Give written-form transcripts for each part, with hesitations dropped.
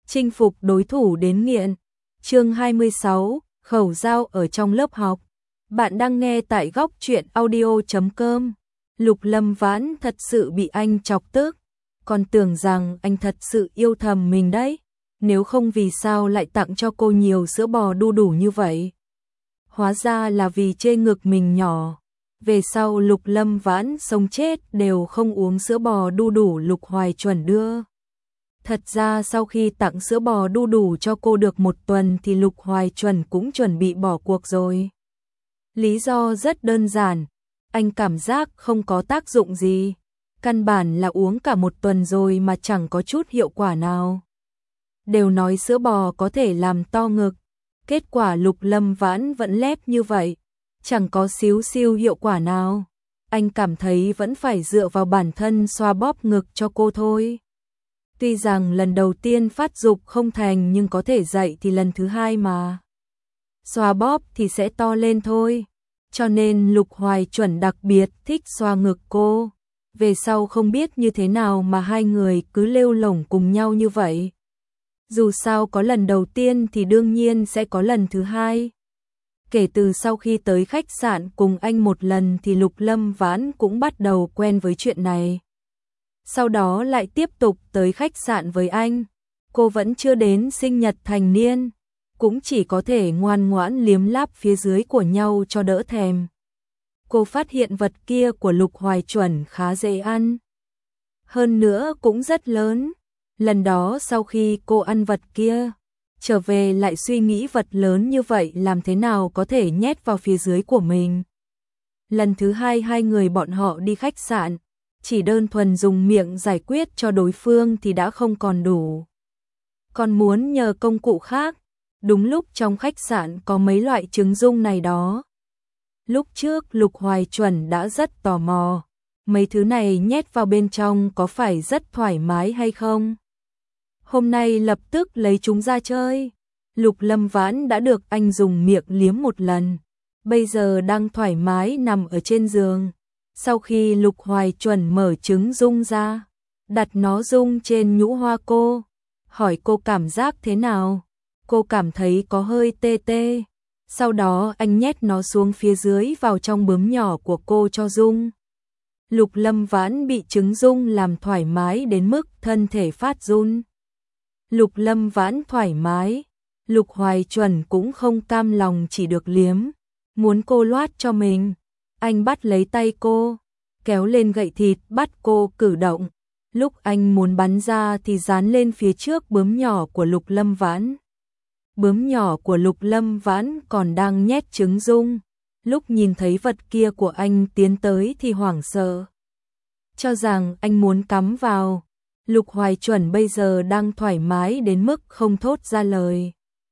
chinh phục đối thủ đến nghiện. Chương 26, khẩu dao ở trong lớp học. Bạn đang nghe tại góc truyện audio.com. Lục Lâm Vãn thật sự bị anh chọc tức, còn tưởng rằng anh thật sự yêu thầm mình đấy, nếu không vì sao lại tặng cho cô nhiều sữa bò đu đủ như vậy. Hóa ra là vì chê ngực mình nhỏ. Về sau Lục Lâm Vãn sống chết đều không uống sữa bò đu đủ Lục Hoài Chuẩn đưa. Thật ra sau khi tặng sữa bò đu đủ cho cô được một tuần thì Lục Hoài Chuẩn cũng chuẩn bị bỏ cuộc rồi. Lý do rất đơn giản, anh cảm giác không có tác dụng gì. Căn bản là uống cả một tuần rồi mà chẳng có chút hiệu quả nào. Đều nói sữa bò có thể làm to ngực, kết quả Lục Lâm Vãn vẫn lép như vậy, chẳng có xíu xiu hiệu quả nào. Anh cảm thấy vẫn phải dựa vào bản thân xoa bóp ngực cho cô thôi. Tuy rằng lần đầu tiên phát dục không thành nhưng có thể dậy thì lần thứ hai mà. Xoa bóp thì sẽ to lên thôi. Cho nên Lục Hoài Chuẩn đặc biệt thích xoa ngực cô. Về sau không biết như thế nào mà hai người cứ lêu lổng cùng nhau như vậy. Dù sao có lần đầu tiên thì đương nhiên sẽ có lần thứ hai. Kể từ sau khi tới khách sạn cùng anh một lần thì Lục Lâm Vãn cũng bắt đầu quen với chuyện này. Sau đó lại tiếp tục tới khách sạn với anh. Cô vẫn chưa đến sinh nhật thành niên, cũng chỉ có thể ngoan ngoãn liếm láp phía dưới của nhau cho đỡ thèm. Cô phát hiện vật kia của Lục Hoài Chuẩn khá dễ ăn. Hơn nữa cũng rất lớn. Lần đó sau khi cô ăn vật kia, trở về lại suy nghĩ vật lớn như vậy làm thế nào có thể nhét vào phía dưới của mình. Lần thứ hai hai người bọn họ đi khách sạn, chỉ đơn thuần dùng miệng giải quyết cho đối phương thì đã không còn đủ. Còn muốn nhờ công cụ khác, đúng lúc trong khách sạn có mấy loại trứng dung này đó. Lúc trước Lục Hoài Chuẩn đã rất tò mò, mấy thứ này nhét vào bên trong có phải rất thoải mái hay không? Hôm nay lập tức lấy chúng ra chơi. Lục Lâm Vãn đã được anh dùng miệng liếm một lần, bây giờ đang thoải mái nằm ở trên giường. Sau khi Lục Hoài Chuẩn mở trứng dung ra, đặt nó dung trên nhũ hoa cô, hỏi cô cảm giác thế nào. Cô cảm thấy có hơi tê tê. Sau đó anh nhét nó xuống phía dưới vào trong bướm nhỏ của cô cho dung. Lục Lâm Vãn bị trứng dung làm thoải mái đến mức thân thể phát run. Lục Lâm Vãn thoải mái, Lục Hoài Chuẩn cũng không cam lòng chỉ được liếm, muốn cô loát cho mình. Anh bắt lấy tay cô, kéo lên gậy thịt bắt cô cử động. Lúc anh muốn bắn ra thì dán lên phía trước bướm nhỏ của Lục Lâm Vãn. Bướm nhỏ của Lục Lâm Vãn còn đang nhét trứng dung. Lúc nhìn thấy vật kia của anh tiến tới thì hoảng sợ, cho rằng anh muốn cắm vào. Lục Hoài Chuẩn bây giờ đang thoải mái đến mức không thốt ra lời.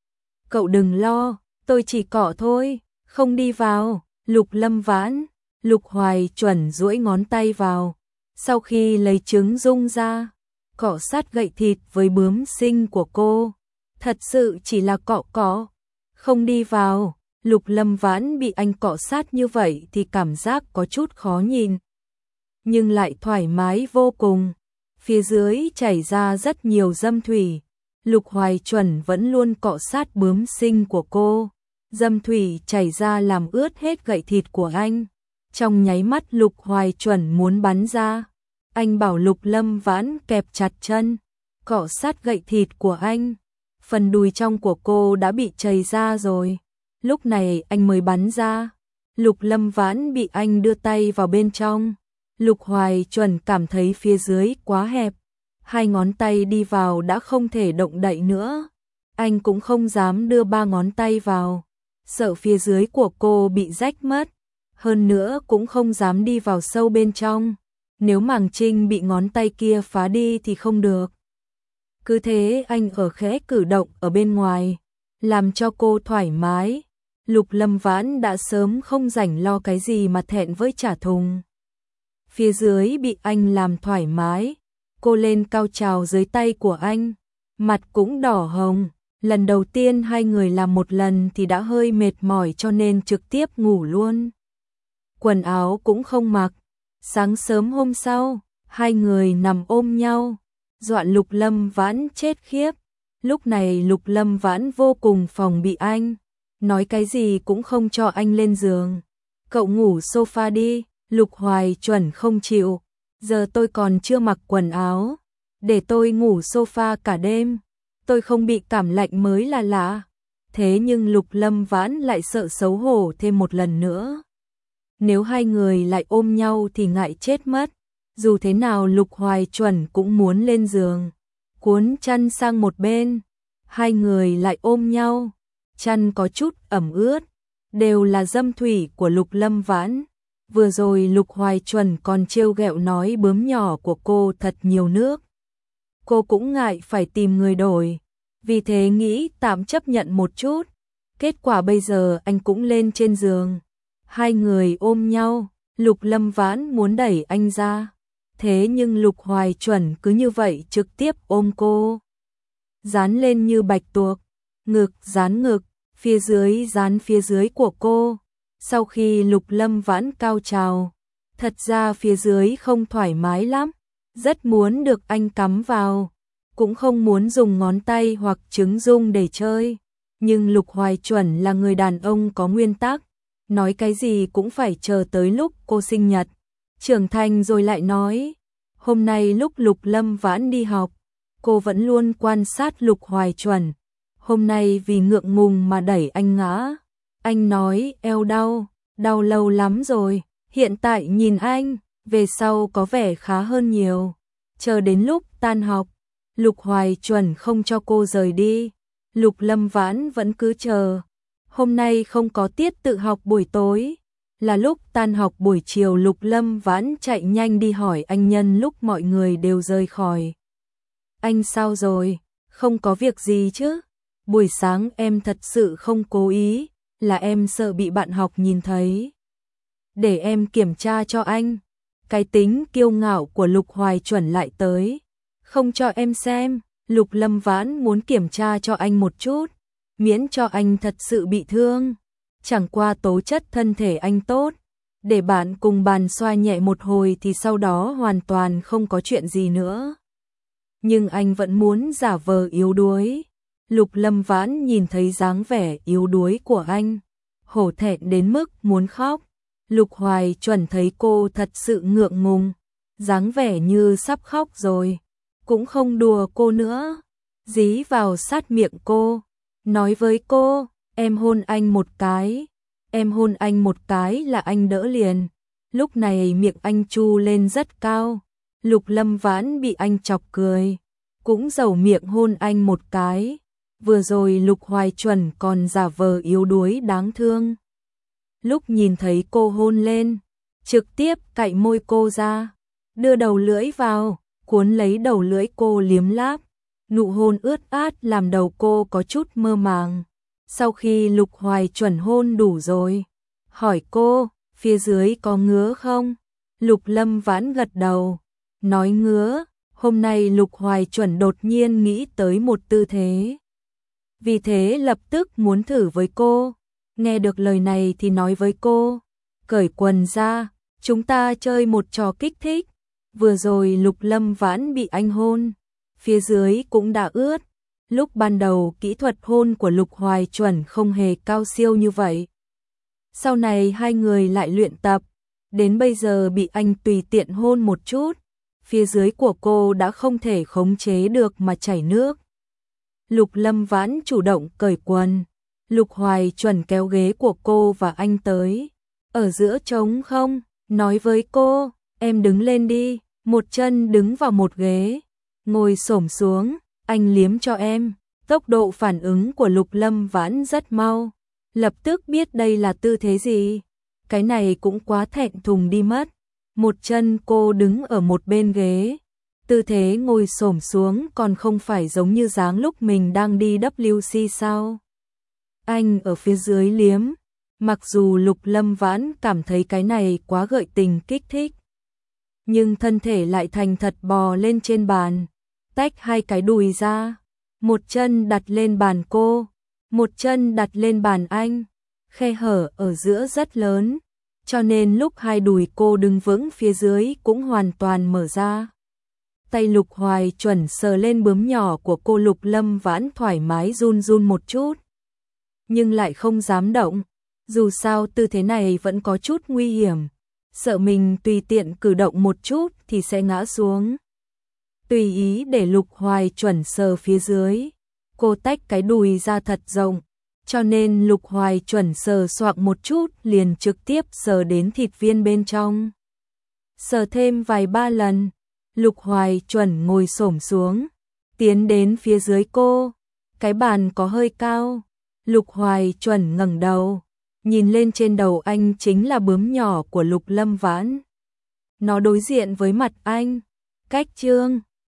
Cậu đừng lo, tôi chỉ cọ thôi, không đi vào. Lục Lâm Vãn, Lục Hoài Chuẩn duỗi ngón tay vào. Sau khi lấy trứng dung ra, cọ sát gậy thịt với bướm xinh của cô. Thật sự chỉ là cọ cọ, không đi vào. Lục Lâm Vãn bị anh cọ sát như vậy thì cảm giác có chút khó nhìn, nhưng lại thoải mái vô cùng. Phía dưới chảy ra rất nhiều dâm thủy. Lục Hoài Chuẩn vẫn luôn cọ sát bướm xinh của cô. Dâm thủy chảy ra làm ướt hết gậy thịt của anh. Trong nháy mắt Lục Hoài Chuẩn muốn bắn ra. Anh bảo Lục Lâm Vãn kẹp chặt chân, cọ sát gậy thịt của anh. Phần đùi trong của cô đã bị chảy ra rồi. Lúc này anh mới bắn ra. Lục Lâm Vãn bị anh đưa tay vào bên trong. Lục Hoài Chuẩn cảm thấy phía dưới quá hẹp, hai ngón tay đi vào đã không thể động đậy nữa. Anh cũng không dám đưa ba ngón tay vào, sợ phía dưới của cô bị rách mất. Hơn nữa cũng không dám đi vào sâu bên trong, nếu màng trinh bị ngón tay kia phá đi thì không được. Cứ thế anh ở khẽ cử động ở bên ngoài, làm cho cô thoải mái. Lục Lâm Vãn đã sớm không rảnh lo cái gì mà thẹn với trả thùng. Phía dưới bị anh làm thoải mái, cô lên cao trào dưới tay của anh, mặt cũng đỏ hồng. Lần đầu tiên hai người làm một lần thì đã hơi mệt mỏi cho nên trực tiếp ngủ luôn. Quần áo cũng không mặc. Sáng sớm hôm sau, hai người nằm ôm nhau, dọa Lục Lâm Vãn chết khiếp. Lúc này Lục Lâm Vãn vô cùng phòng bị anh, nói cái gì cũng không cho anh lên giường. Cậu ngủ sofa đi, Lục Hoài chuẩn không chịu, giờ tôi còn chưa mặc quần áo, để tôi ngủ sofa cả đêm, tôi không bị cảm lạnh mới là lạ. Thế nhưng Lục Lâm Vãn lại sợ xấu hổ thêm một lần nữa. Nếu hai người lại ôm nhau thì ngại chết mất. Dù thế nào Lục Hoài chuẩn cũng muốn lên giường, cuốn chăn sang một bên, hai người lại ôm nhau, chăn có chút ẩm ướt, đều là dâm thủy của Lục Lâm Vãn. Vừa rồi Lục Hoài chuẩn còn trêu ghẹo nói bướm nhỏ của cô thật nhiều nước. Cô cũng ngại phải tìm người đổi, vì thế nghĩ tạm chấp nhận một chút. Kết quả bây giờ anh cũng lên trên giường, hai người ôm nhau, Lục Lâm Vãn muốn đẩy anh ra. Thế nhưng Lục Hoài chuẩn cứ như vậy trực tiếp ôm cô, dán lên như bạch tuộc, ngực dán ngực, phía dưới dán phía dưới của cô. Sau khi Lục Lâm Vãn cao trào, thật ra phía dưới không thoải mái lắm, rất muốn được anh cắm vào, cũng không muốn dùng ngón tay hoặc trứng dung để chơi. Nhưng Lục Hoài chuẩn là người đàn ông có nguyên tắc, nói cái gì cũng phải chờ tới lúc cô sinh nhật, trưởng thành rồi lại nói. Hôm nay lúc Lục Lâm Vãn đi học, cô vẫn luôn quan sát Lục Hoài chuẩn. Hôm nay vì ngượng ngùng mà đẩy anh ngã. Anh nói eo đau, đau lâu lắm rồi, hiện tại nhìn anh, về sau có vẻ khá hơn nhiều. Chờ đến lúc tan học, Lục Hoài chuẩn không cho cô rời đi. Lục Lâm Vãn vẫn cứ chờ. Hôm nay không có tiết tự học buổi tối, là lúc tan học buổi chiều. Lục Lâm Vãn chạy nhanh đi hỏi anh nhân lúc mọi người đều rời khỏi. Anh sao rồi? Không có việc gì chứ? Buổi sáng em thật sự không cố ý, là em sợ bị bạn học nhìn thấy. Để em kiểm tra cho anh. Cái tính kiêu ngạo của Lục Hoài chuẩn lại tới. Không cho em xem. Lục Lâm Vãn muốn kiểm tra cho anh một chút, miễn cho anh thật sự bị thương. Chẳng qua tố chất thân thể anh tốt, để bạn cùng bàn xoa nhẹ một hồi thì sau đó hoàn toàn không có chuyện gì nữa. Nhưng anh vẫn muốn giả vờ yếu đuối. Lục Lâm Vãn nhìn thấy dáng vẻ yếu đuối của anh, hổ thẹn đến mức muốn khóc. Lục Hoài chuẩn thấy cô thật sự ngượng ngùng, dáng vẻ như sắp khóc rồi, cũng không đùa cô nữa, dí vào sát miệng cô, nói với cô, em hôn anh một cái, em hôn anh một cái là anh đỡ liền. Lúc này miệng anh chu lên rất cao, Lục Lâm Vãn bị anh chọc cười, cũng dầu miệng hôn anh một cái. Vừa rồi Lục Hoài chuẩn còn giả vờ yếu đuối đáng thương. Lúc nhìn thấy cô hôn lên, trực tiếp cạy môi cô ra, đưa đầu lưỡi vào, cuốn lấy đầu lưỡi cô liếm láp. Nụ hôn ướt át làm đầu cô có chút mơ màng. Sau khi Lục Hoài chuẩn hôn đủ rồi, hỏi cô, phía dưới có ngứa không? Lục Lâm Vãn gật đầu, nói ngứa. Hôm nay Lục Hoài chuẩn đột nhiên nghĩ tới một tư thế, vì thế lập tức muốn thử với cô. Nghe được lời này thì nói với cô, cởi quần ra, chúng ta chơi một trò kích thích. Vừa rồi Lục Lâm Vãn bị anh hôn, phía dưới cũng đã ướt. Lúc ban đầu kỹ thuật hôn của Lục Hoài chuẩn không hề cao siêu như vậy. Sau này hai người lại luyện tập, đến bây giờ bị anh tùy tiện hôn một chút, phía dưới của cô đã không thể khống chế được mà chảy nước. Lục Lâm Vãn chủ động cởi quần, Lục Hoài chuẩn kéo ghế của cô và anh tới. Ở giữa trống không, nói với cô, em đứng lên đi, một chân đứng vào một ghế, ngồi xổm xuống, anh liếm cho em. Tốc độ phản ứng của Lục Lâm Vãn rất mau, lập tức biết đây là tư thế gì. Cái này cũng quá thẹn thùng đi mất. Một chân cô đứng ở một bên ghế, tư thế ngồi xổm xuống còn không phải giống như dáng lúc mình đang đi WC sao? Anh ở phía dưới liếm, mặc dù Lục Lâm Vãn cảm thấy cái này quá gợi tình kích thích, nhưng thân thể lại thành thật bò lên trên bàn, tách hai cái đùi ra, một chân đặt lên bàn cô, một chân đặt lên bàn anh, khe hở ở giữa rất lớn, cho nên lúc hai đùi cô đứng vững phía dưới cũng hoàn toàn mở ra. tay Lục Hoài Chuẩn sờ lên bướm nhỏ của cô, Lục Lâm Vãn thoải mái run run một chút, nhưng lại không dám động. Dù sao tư thế này vẫn có chút nguy hiểm, sợ mình tùy tiện cử động một chút thì sẽ ngã xuống. Tùy ý để Lục Hoài Chuẩn sờ phía dưới, cô tách cái đùi ra thật rộng, cho nên Lục Hoài Chuẩn sờ soạng một chút liền trực tiếp sờ đến thịt viên bên trong. Sờ thêm vài ba lần, Lục Hoài Chuẩn ngồi xổm xuống, tiến đến phía dưới cô. Cái bàn có hơi cao, Lục Hoài Chuẩn ngẩng đầu, nhìn lên trên đầu anh chính là bướm nhỏ của Lục Lâm Vãn. Nó đối diện với mặt anh, cách chương